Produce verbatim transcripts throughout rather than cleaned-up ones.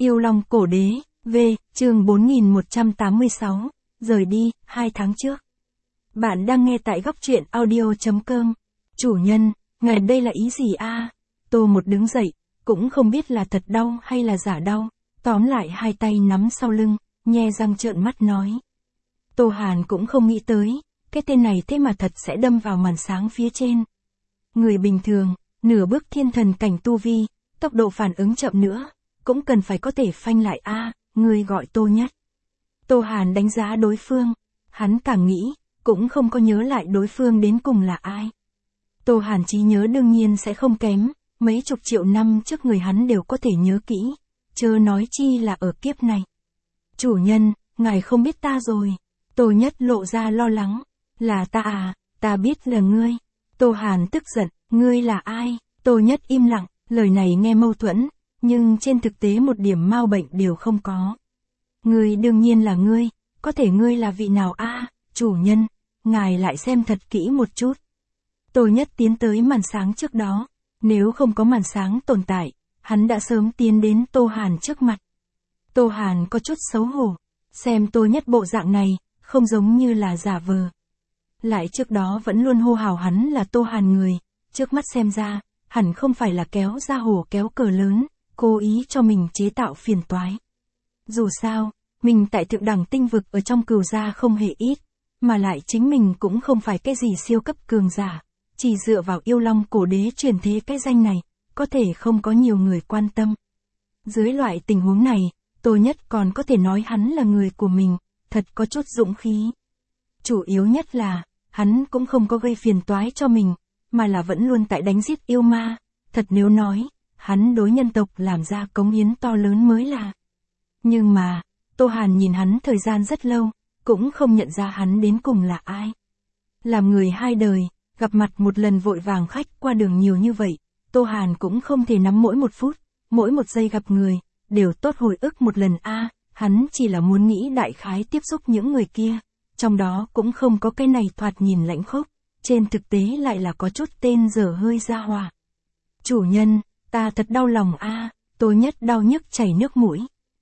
Yêu Long Cổ Đế, V, chương bốn nghìn một trăm tám mươi sáu, rời đi, hai tháng trước. Bạn đang nghe tại góc truyện audio chấm com. Chủ nhân, ngài đây là ý gì a? Tô Một đứng dậy, cũng không biết là thật đau hay là giả đau, tóm lại hai tay nắm sau lưng, nhe răng trợn mắt nói. Tô Hàn cũng không nghĩ tới, cái tên này thế mà thật sẽ đâm vào màn sáng phía trên. Người bình thường, nửa bước thiên thần cảnh tu vi, tốc độ phản ứng chậm nữa, cũng cần phải có thể phanh lại a, à, người gọi Tô Nhất. Tô Hàn đánh giá đối phương, hắn càng nghĩ, cũng không có nhớ lại đối phương đến cùng là ai. Tô Hàn trí nhớ đương nhiên sẽ không kém, mấy chục triệu năm trước người hắn đều có thể nhớ kỹ, chớ nói chi là ở kiếp này. Chủ nhân, ngài không biết ta rồi. Tô Nhất lộ ra lo lắng. Là ta à, ta biết là ngươi. Tô Hàn tức giận, ngươi là ai? Tô Nhất im lặng, lời này nghe mâu thuẫn, nhưng trên thực tế một điểm mau bệnh đều không có. Ngươi đương nhiên là ngươi, có thể ngươi là vị nào a? À, chủ nhân, ngài lại xem thật kỹ một chút. Tô Nhất tiến tới màn sáng trước đó, nếu không có màn sáng tồn tại, hắn đã sớm tiến đến Tô Hàn trước mặt. Tô Hàn có chút xấu hổ, xem Tô Nhất bộ dạng này, không giống như là giả vờ. Lại trước đó vẫn luôn hô hào hắn là Tô Hàn người, trước mắt xem ra, hẳn không phải là kéo ra hổ kéo cờ lớn, cố ý cho mình chế tạo phiền toái. Dù sao, mình tại thượng đẳng tinh vực ở trong cửu gia không hề ít, mà lại chính mình cũng không phải cái gì siêu cấp cường giả, chỉ dựa vào Yêu Long Cổ Đế truyền thế cái danh này, có thể không có nhiều người quan tâm. Dưới loại tình huống này, Tô Nhất còn có thể nói hắn là người của mình, thật có chút dũng khí. Chủ yếu nhất là, hắn cũng không có gây phiền toái cho mình, mà là vẫn luôn tại đánh giết yêu ma, thật nếu nói, hắn đối nhân tộc làm ra cống hiến to lớn mới là. Nhưng mà, Tô Hàn nhìn hắn thời gian rất lâu, cũng không nhận ra hắn đến cùng là ai. Làm người hai đời, gặp mặt một lần vội vàng khách qua đường nhiều như vậy, Tô Hàn cũng không thể nắm mỗi một phút, mỗi một giây gặp người, đều tốt hồi ức một lần a. À, hắn chỉ là muốn nghĩ đại khái tiếp xúc những người kia, trong đó cũng không có cái này thoạt nhìn lãnh khốc, trên thực tế lại là có chút tên dở hơi ra hòa. Chủ nhân, ta thật đau lòng a. À, Tô Nhất đau nhức chảy nước mũi.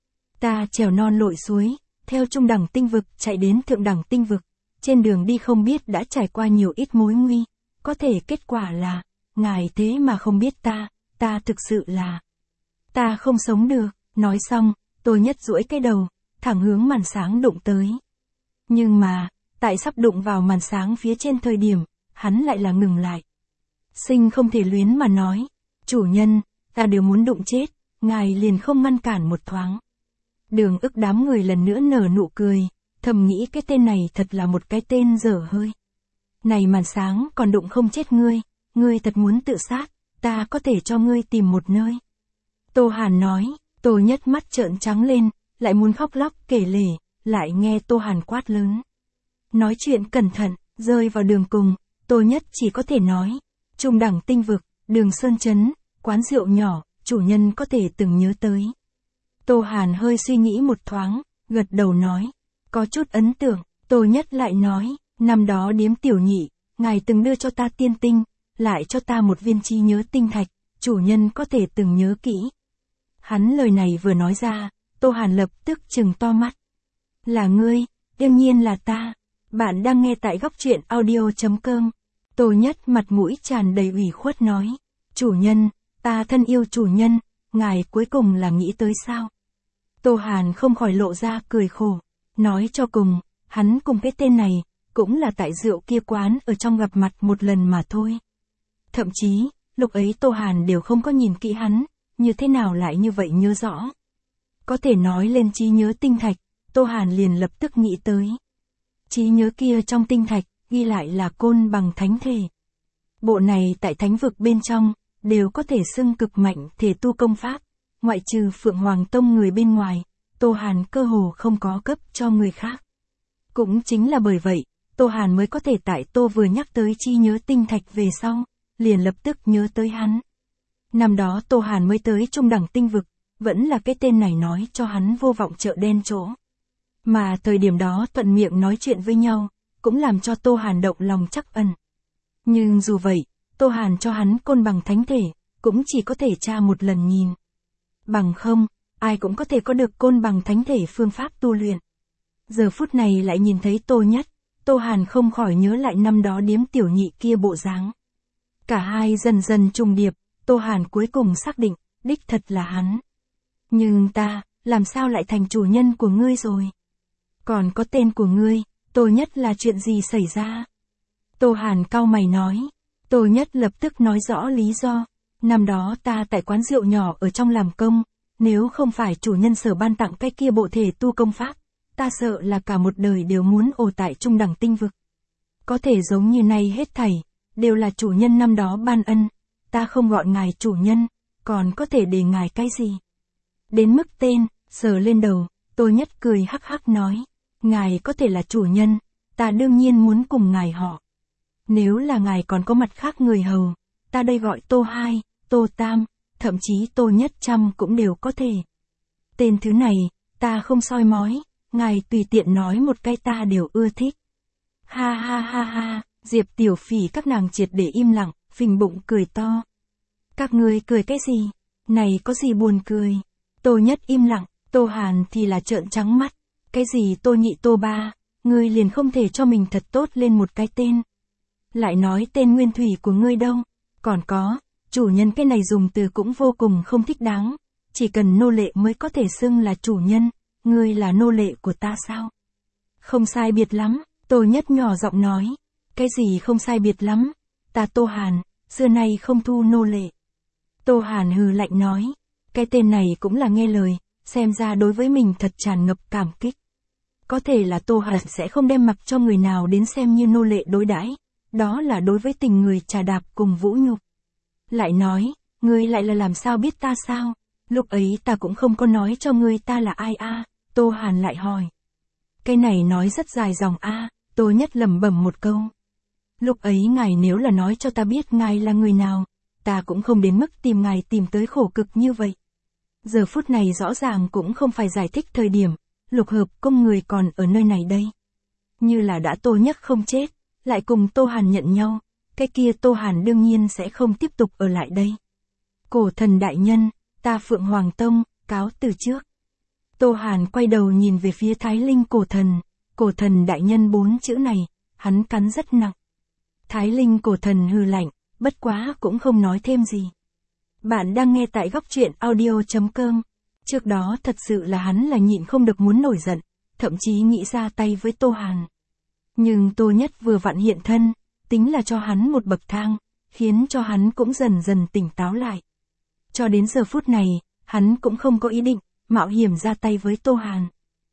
Ta trèo non lội suối, theo trung đẳng tinh vực chạy đến thượng đẳng tinh vực, trên đường đi không biết đã trải qua nhiều ít mối nguy, có thể kết quả là, ngài thế mà không biết ta, ta thực sự là, ta không sống được. Nói xong, Tô Nhất duỗi cái đầu, thẳng hướng màn sáng đụng tới. Nhưng mà, tại sắp đụng vào màn sáng phía trên thời điểm, hắn lại là ngừng lại. Sinh không thể luyến mà nói, chủ nhân, ta đều muốn đụng chết, ngài liền không ngăn cản một thoáng. Đường Ức đám người lần nữa nở nụ cười, thầm nghĩ cái tên này thật là một cái tên dở hơi. Này màn sáng còn đụng không chết ngươi, ngươi thật muốn tự sát, ta có thể cho ngươi tìm một nơi. Tô Hàn nói. Tô Nhất mắt trợn trắng lên, lại muốn khóc lóc kể lể, lại nghe Tô Hàn quát lớn. Nói chuyện cẩn thận, rơi vào đường cùng, Tô Nhất chỉ có thể nói. Trung đẳng tinh vực, đường Sơn Trấn, quán rượu nhỏ, chủ nhân có thể từng nhớ tới. Tô Hàn hơi suy nghĩ một thoáng, gật đầu nói. Có chút ấn tượng, Tô Nhất lại nói, năm đó điếm tiểu nhị, ngài từng đưa cho ta tiên tinh, lại cho ta một viên trí nhớ tinh thạch, chủ nhân có thể từng nhớ kỹ. Hắn lời này vừa nói ra, Tô Hàn lập tức trừng to mắt. Là ngươi, đương nhiên là ta. Bạn đang nghe tại góc truyện audio chấm com. Tô Nhất mặt mũi tràn đầy ủy khuất nói. Chủ nhân, ta thân yêu chủ nhân, ngài cuối cùng là nghĩ tới sao? Tô Hàn không khỏi lộ ra cười khổ. Nói cho cùng, hắn cùng cái tên này, cũng là tại rượu kia quán ở trong gặp mặt một lần mà thôi. Thậm chí, lúc ấy Tô Hàn đều không có nhìn kỹ hắn. Như thế nào lại như vậy nhớ rõ? Có thể nói lên trí nhớ tinh thạch, Tô Hàn liền lập tức nghĩ tới. Trí nhớ kia trong tinh thạch, ghi lại là côn bằng thánh thể. Bộ này tại thánh vực bên trong, đều có thể xưng cực mạnh thể tu công pháp, ngoại trừ Phượng Hoàng Tông người bên ngoài, Tô Hàn cơ hồ không có cấp cho người khác. Cũng chính là bởi vậy, Tô Hàn mới có thể tại Tô vừa nhắc tới trí nhớ tinh thạch về sau, liền lập tức nhớ tới hắn. Năm đó Tô Hàn mới tới trung đẳng tinh vực, vẫn là cái tên này nói cho hắn vô vọng chợ đen chỗ. Mà thời điểm đó thuận miệng nói chuyện với nhau, cũng làm cho Tô Hàn động lòng trắc ẩn. Nhưng dù vậy, Tô Hàn cho hắn côn bằng thánh thể, cũng chỉ có thể tra một lần nhìn. Bằng không, ai cũng có thể có được côn bằng thánh thể phương pháp tu luyện. Giờ phút này lại nhìn thấy Tô Nhất, Tô Hàn không khỏi nhớ lại năm đó điếm tiểu nhị kia bộ dáng. Cả hai dần dần trùng điệp, Tô Hàn cuối cùng xác định, đích thật là hắn. Nhưng ta, làm sao lại thành chủ nhân của ngươi rồi? Còn có tên của ngươi, Tô Nhất là chuyện gì xảy ra? Tô Hàn cau mày nói. Tô Nhất lập tức nói rõ lý do. Năm đó ta tại quán rượu nhỏ ở trong làm công, nếu không phải chủ nhân Sở ban tặng cái kia bộ thể tu công pháp, ta sợ là cả một đời đều muốn ổ tại trung đẳng tinh vực. Có thể giống như nay hết thảy, đều là chủ nhân năm đó ban ân, ta không gọi ngài chủ nhân, còn có thể để ngài cái gì? Đến mức tên, sờ lên đầu, Tô Nhất cười hắc hắc nói, ngài có thể là chủ nhân, ta đương nhiên muốn cùng ngài họ. Nếu là ngài còn có mặt khác người hầu, ta đây gọi Tô Hai, Tô Tam, thậm chí Tô Nhất Trăm cũng đều có thể. Tên thứ này, ta không soi mói, ngài tùy tiện nói một cái ta đều ưa thích. Ha ha ha ha, Diệp Tiểu Phỉ các nàng triệt để im lặng, phình bụng cười to. Các ngươi cười cái gì? Này có gì buồn cười? Tô Nhất im lặng, Tô Hàn thì là trợn trắng mắt. Cái gì Tô Nhị Tô Ba, ngươi liền không thể cho mình thật tốt lên một cái tên. Lại nói tên nguyên thủy của ngươi đâu? Còn có, chủ nhân cái này dùng từ cũng vô cùng không thích đáng. Chỉ cần nô lệ mới có thể xưng là chủ nhân, ngươi là nô lệ của ta sao? Không sai biệt lắm, Tô Nhất nhỏ giọng nói. Cái gì không sai biệt lắm? Ta Tô Hàn, xưa nay không thu nô lệ. Tô Hàn hừ lạnh nói. Cái tên này cũng là nghe lời, xem ra đối với mình thật tràn ngập cảm kích. Có thể là Tô Hàn sẽ không đem mặc cho người nào đến xem như nô lệ đối đãi, đó là đối với tình người trà đạp cùng vũ nhục. Lại nói, ngươi lại là làm sao biết ta sao? Lúc ấy ta cũng không có nói cho ngươi ta là ai a. À? Tô Hàn lại hỏi. Cái này nói rất dài dòng a. À? Tô Nhất lẩm bẩm một câu. Lúc ấy ngài nếu là nói cho ta biết ngài là người nào, ta cũng không đến mức tìm ngài tìm tới khổ cực như vậy. Giờ phút này rõ ràng cũng không phải giải thích thời điểm, Lục Hợp Công người còn ở nơi này đây. Như là đã Tô Nhất không chết, lại cùng Tô Hàn nhận nhau, cái kia Tô Hàn đương nhiên sẽ không tiếp tục ở lại đây. Cổ thần đại nhân, ta Phượng Hoàng Tông, cáo từ trước. Tô Hàn quay đầu nhìn về phía Thái Linh cổ thần, cổ thần đại nhân bốn chữ này, hắn cắn rất nặng. Thái Linh cổ thần hừ lạnh, bất quá cũng không nói thêm gì. Bạn đang nghe tại góc truyện audio chấm com. Trước đó thật sự là hắn là nhịn không được muốn nổi giận, thậm chí nghĩ ra tay với Tô Hàn. Nhưng Tô Nhất vừa vặn hiện thân, tính là cho hắn một bậc thang, khiến cho hắn cũng dần dần tỉnh táo lại. Cho đến giờ phút này, hắn cũng không có ý định, mạo hiểm ra tay với Tô Hàn.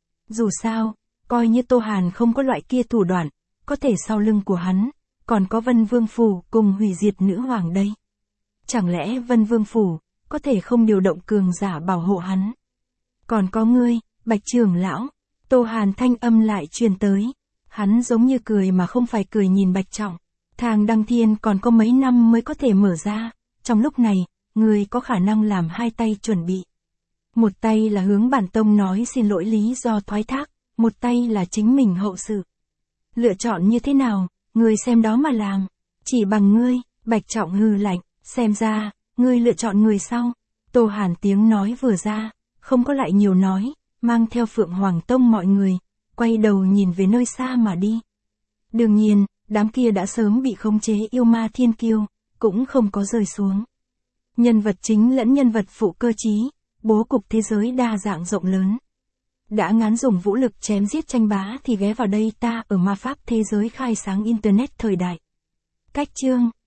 Dù sao, coi như Tô Hàn không có loại kia thủ đoạn, có thể sau lưng của hắn, còn có Vân Vương Phủ cùng hủy diệt nữ hoàng đây. Chẳng lẽ Vân Vương Phủ, có thể không điều động cường giả bảo hộ hắn? Còn có ngươi, Bạch trưởng lão, Tô Hàn thanh âm lại truyền tới. Hắn giống như cười mà không phải cười nhìn Bạch Trọng. Thang Đăng Thiên còn có mấy năm mới có thể mở ra, trong lúc này, ngươi có khả năng làm hai tay chuẩn bị. Một tay là hướng bản tông nói xin lỗi lý do thoái thác, một tay là chính mình hậu sự. Lựa chọn như thế nào, ngươi xem đó mà làm. Chỉ bằng ngươi, Bạch Trọng hừ lạnh, xem ra, ngươi lựa chọn người sau. Tô Hàn tiếng nói vừa ra, không có lại nhiều nói, mang theo Phượng Hoàng Tông mọi người, quay đầu nhìn về nơi xa mà đi. Đương nhiên, đám kia đã sớm bị khống chế yêu ma thiên kiêu, cũng không có rơi xuống. Nhân vật chính lẫn nhân vật phụ cơ trí, bố cục thế giới đa dạng rộng lớn. Đã ngán dùng vũ lực chém giết tranh bá thì ghé vào đây ta ở ma pháp thế giới khai sáng Internet thời đại. Cách chương